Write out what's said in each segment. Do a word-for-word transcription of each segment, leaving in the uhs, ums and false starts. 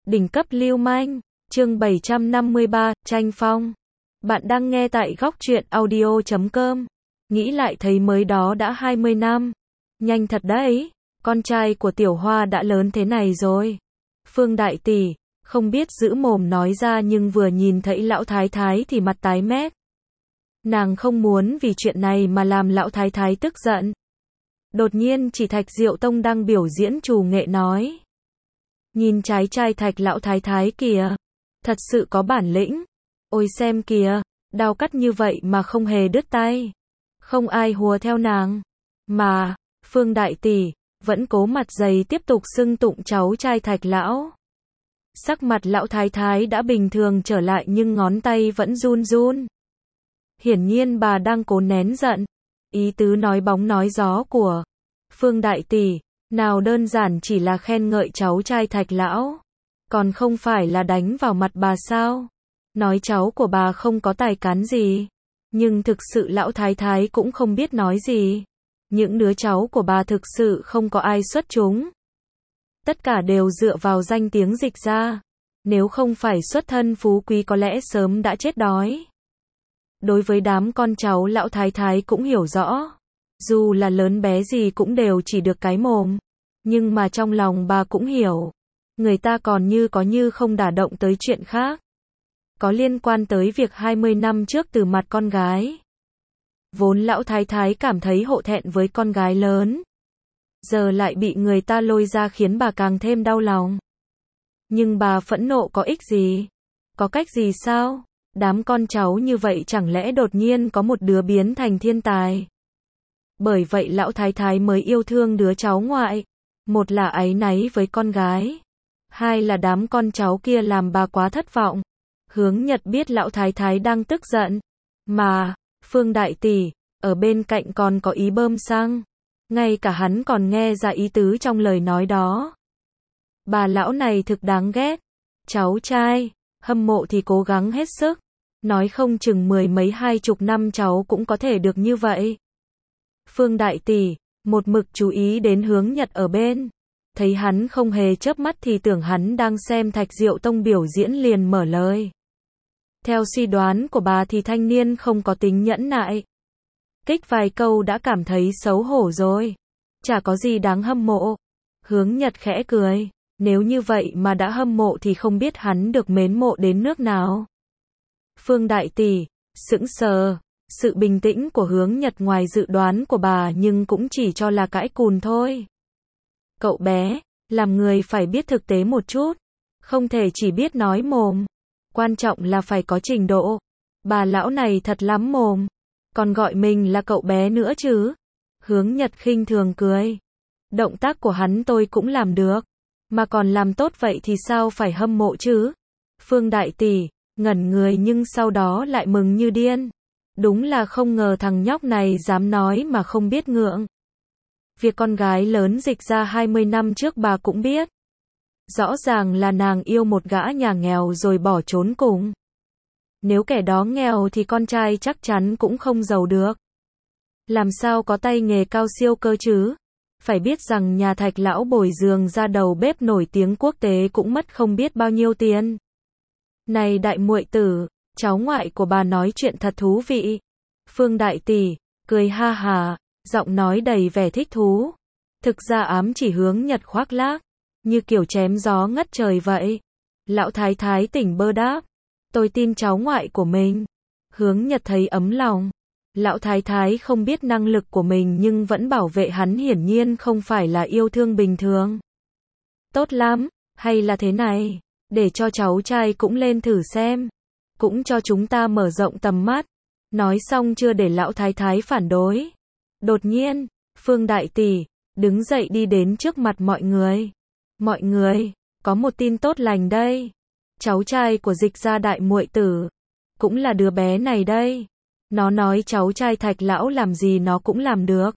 Đỉnh cấp lưu manh, chương bảy trăm năm mươi ba, tranh phong. Bạn đang nghe tại góc truyện audio chấm com. Nghĩ lại thấy mới đó đã hai mươi năm. Nhanh thật đấy, con trai của Tiểu Hoa đã lớn thế này rồi. Phương đại tỷ, không biết giữ mồm nói ra nhưng vừa nhìn thấy lão thái thái thì mặt tái mét. Nàng không muốn vì chuyện này mà làm lão thái thái tức giận. Đột nhiên chỉ Thạch Diệu Tông đang biểu diễn trù nghệ nói. Nhìn trái trai Thạch lão thái thái kìa, thật sự có bản lĩnh. Ôi xem kìa, đao cắt như vậy mà không hề đứt tay. Không ai hùa theo nàng. Mà, Phương đại tỷ, vẫn cố mặt dày tiếp tục xưng tụng cháu trai Thạch lão. Sắc mặt lão thái thái đã bình thường trở lại nhưng ngón tay vẫn run run. Hiển nhiên bà đang cố nén giận. Ý tứ nói bóng nói gió của Phương đại tỷ, nào đơn giản chỉ là khen ngợi cháu trai Thạch lão, còn không phải là đánh vào mặt bà sao? Nói cháu của bà không có tài cán gì, nhưng thực sự lão thái thái cũng không biết nói gì. Những đứa cháu của bà thực sự không có ai xuất chúng. Tất cả đều dựa vào danh tiếng Dịch gia. Nếu không phải xuất thân phú quý có lẽ sớm đã chết đói. Đối với đám con cháu lão thái thái cũng hiểu rõ. Dù là lớn bé gì cũng đều chỉ được cái mồm. Nhưng mà trong lòng bà cũng hiểu. Người ta còn như có như không đả động tới chuyện khác. Có liên quan tới việc hai mươi năm trước từ mặt con gái. Vốn lão thái thái cảm thấy hổ thẹn với con gái lớn. Giờ lại bị người ta lôi ra khiến bà càng thêm đau lòng. Nhưng bà phẫn nộ có ích gì? Có cách gì sao? Đám con cháu như vậy chẳng lẽ đột nhiên có một đứa biến thành thiên tài? Bởi vậy lão thái thái mới yêu thương đứa cháu ngoại. Một là áy náy với con gái. Hai là đám con cháu kia làm bà quá thất vọng. Hướng Nhật biết lão thái thái đang tức giận. Mà, Phương đại tỷ, ở bên cạnh còn có ý bơm xăng. Ngay cả hắn còn nghe ra ý tứ trong lời nói đó. Bà lão này thực đáng ghét. Cháu trai, hâm mộ thì cố gắng hết sức. Nói không chừng mười mấy hai chục năm cháu cũng có thể được như vậy. Phương đại tỷ, một mực chú ý đến Hướng Nhật ở bên. Thấy hắn không hề chớp mắt thì tưởng hắn đang xem Thạch Diệu Tông biểu diễn liền mở lời. Theo suy đoán của bà thì thanh niên không có tính nhẫn nại. Kích vài câu đã cảm thấy xấu hổ rồi. Chả có gì đáng hâm mộ. Hướng Nhật khẽ cười. Nếu như vậy mà đã hâm mộ thì không biết hắn được mến mộ đến nước nào. Phương đại tỷ, sững sờ. Sự bình tĩnh của Hướng Nhật ngoài dự đoán của bà nhưng cũng chỉ cho là cãi cùn thôi. Cậu bé, làm người phải biết thực tế một chút. Không thể chỉ biết nói mồm. Quan trọng là phải có trình độ. Bà lão này thật lắm mồm. Còn gọi mình là cậu bé nữa chứ. Hướng Nhật khinh thường cười. Động tác của hắn tôi cũng làm được. Mà còn làm tốt vậy thì sao phải hâm mộ chứ? Phương đại tỷ, ngẩn người nhưng sau đó lại mừng như điên. Đúng là không ngờ thằng nhóc này dám nói mà không biết ngượng. Việc con gái lớn Dịch ra hai mươi năm trước bà cũng biết. Rõ ràng là nàng yêu một gã nhà nghèo rồi bỏ trốn cùng. Nếu kẻ đó nghèo thì con trai chắc chắn cũng không giàu được. Làm sao có tay nghề cao siêu cơ chứ? Phải biết rằng nhà Thạch lão bồi giường ra đầu bếp nổi tiếng quốc tế cũng mất không biết bao nhiêu tiền. Này đại muội tử, cháu ngoại của bà nói chuyện thật thú vị. Phương đại tỷ, cười ha hà, giọng nói đầy vẻ thích thú. Thực ra ám chỉ Hướng Nhật khoác lác, như kiểu chém gió ngất trời vậy. Lão thái thái tỉnh bơ đáp. Tôi tin cháu ngoại của mình. Hướng Nhật thấy ấm lòng. Lão thái thái không biết năng lực của mình nhưng vẫn bảo vệ hắn hiển nhiên không phải là yêu thương bình thường. Tốt lắm, hay là thế này, để cho cháu trai cũng lên thử xem. Cũng cho chúng ta mở rộng tầm mắt. Nói xong chưa để lão thái thái phản đối. Đột nhiên, Phương đại tỷ, đứng dậy đi đến trước mặt mọi người. Mọi người, có một tin tốt lành đây. Cháu trai của Dịch gia đại muội tử, cũng là đứa bé này đây. Nó nói cháu trai Thạch lão làm gì nó cũng làm được.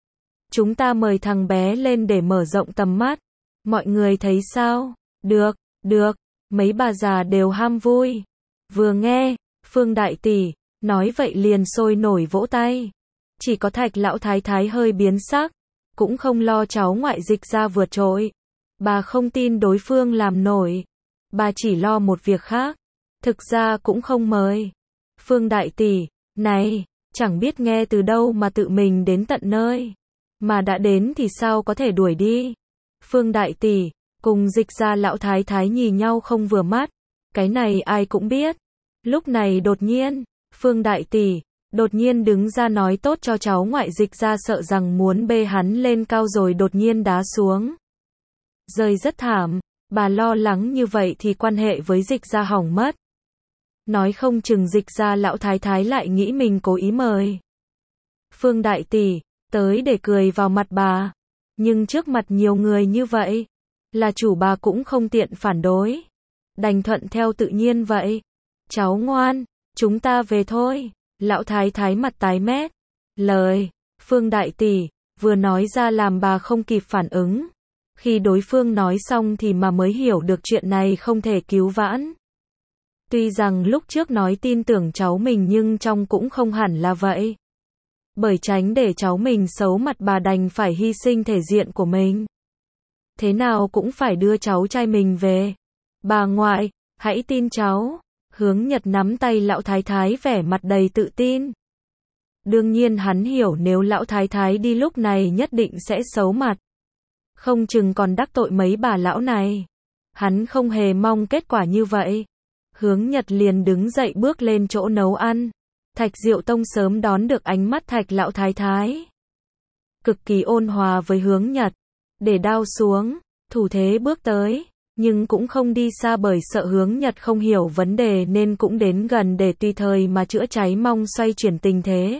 Chúng ta mời thằng bé lên để mở rộng tầm mắt. Mọi người thấy sao? Được, được, mấy bà già đều ham vui. Vừa nghe, Phương đại tỷ, nói vậy liền sôi nổi vỗ tay. Chỉ có Thạch lão thái thái hơi biến sắc. Cũng không lo cháu ngoại Dịch gia vượt trội. Bà không tin đối phương làm nổi. bà chỉ lo một việc khác. Thực ra cũng không mời. Phương đại tỷ, này, chẳng biết nghe từ đâu mà tự mình đến tận nơi. Mà đã đến thì sao có thể đuổi đi. Phương đại tỷ, cùng Dịch gia lão thái thái nhìn nhau không vừa mắt. Cái này ai cũng biết. Lúc này đột nhiên, Phương đại tỷ, đột nhiên đứng ra nói tốt cho cháu ngoại Dịch gia, sợ rằng muốn bê hắn lên cao rồi đột nhiên đá xuống. Rơi rất thảm, bà lo lắng như vậy thì quan hệ với Dịch gia hỏng mất. Nói không chừng Dịch gia lão thái thái lại nghĩ mình cố ý mời Phương đại tỷ tới để cười vào mặt bà. Nhưng trước mặt nhiều người như vậy, là chủ bà cũng không tiện phản đối. Đành thuận theo tự nhiên vậy. Cháu ngoan, chúng ta về thôi. Lão thái thái mặt tái mét. Lời Phương đại tỷ vừa nói ra làm bà không kịp phản ứng. Khi đối phương nói xong thì mà mới hiểu được chuyện này không thể cứu vãn. Tuy rằng lúc trước nói tin tưởng cháu mình nhưng trong cũng không hẳn là vậy. Bởi tránh để cháu mình xấu mặt bà đành phải hy sinh thể diện của mình. Thế nào cũng phải đưa cháu trai mình về. Bà ngoại, hãy tin cháu. Hướng Nhật nắm tay lão thái thái vẻ mặt đầy tự tin. Đương nhiên hắn hiểu nếu lão thái thái đi lúc này nhất định sẽ xấu mặt. Không chừng còn đắc tội mấy bà lão này. Hắn không hề mong kết quả như vậy. Hướng Nhật liền đứng dậy bước lên chỗ nấu ăn. Thạch Diệu Tông sớm đón được ánh mắt Thạch lão thái thái. Cực kỳ ôn hòa với Hướng Nhật. Để đao xuống, thủ thế bước tới. Nhưng cũng không đi xa bởi sợ Hướng Nhật không hiểu vấn đề nên cũng đến gần để tùy thời mà chữa cháy, mong xoay chuyển tình thế.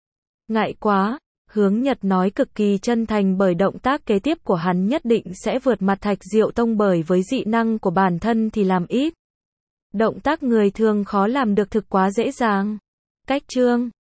Ngại quá, Hướng Nhật nói cực kỳ chân thành bởi động tác kế tiếp của hắn nhất định sẽ vượt mặt Thạch Diệu Tông, bởi với dị năng của bản thân thì làm ít. Động tác người thường khó làm được thực quá dễ dàng. Cách chương